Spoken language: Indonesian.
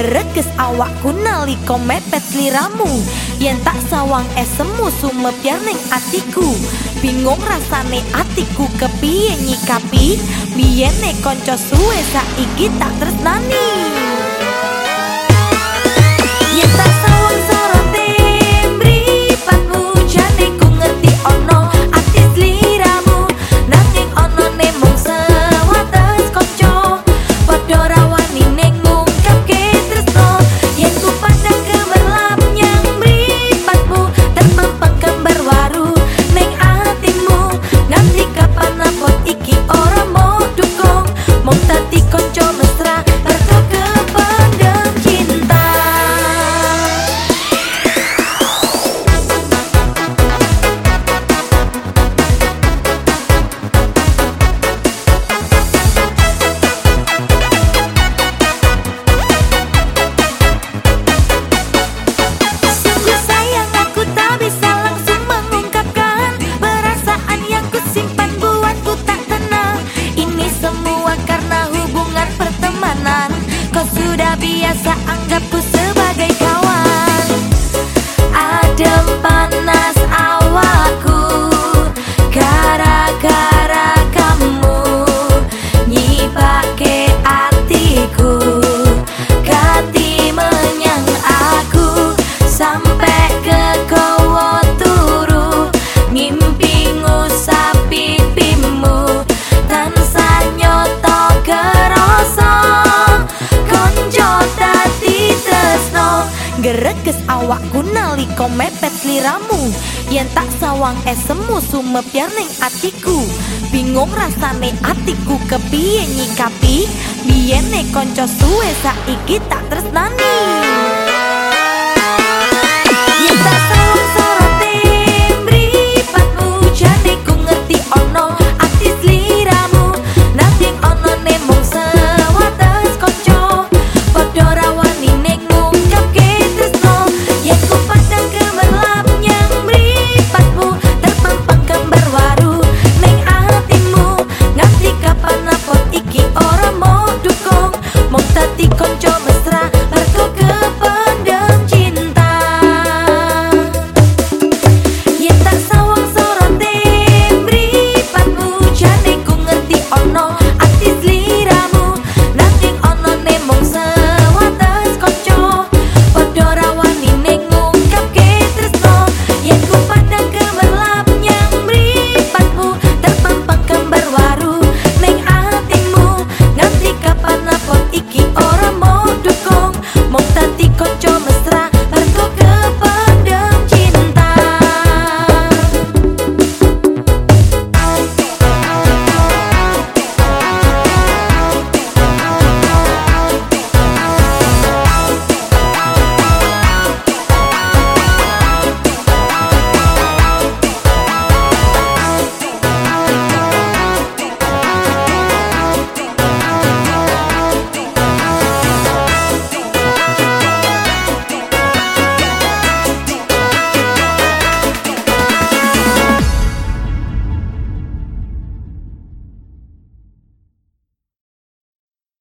Gereges awakku nalika mepet sliramu. Yen tak sawang esemu sumebyar ning atiku. Bingung rasane atiku kepiye nyikapi. Biyene kanca suwe saiki tak tresnani. Yen tak sawang sorote mripatmu jane ku ngerti ono ati sliramu. Nanging onone mung sewates kanca padha rawani ning ngungkapke tresno. Yen ku pandang gemerlap nyang mripatmu terpampang gambar waru ning atimu. Nganti kapan apot iki ora mau dukung mung dadi kanca mesra mergo kependem cinta. Sungguh sayang aku tak bisa langsung mengungkapkan perasaan yang ku simpan buatku tak tenang. Ini semua karena hubungan pertemanan. Kau sudah biasa anggapku sebagai kawan. Adem panas awakku gara-gara kamu nyipake atiku. Ganti menyang aku sampai ke kowo turu. Ngimpi ngusap pipimu tansah nyoto kerasa. Konco dadi tresno. Gereges awakku nalika mepet sliramu. Yen tak sawang esemu sumebyar ning atiku. Bingung rasane atiku kepiye nyikapi. Biyene kanca suwe saiki tak tresnani.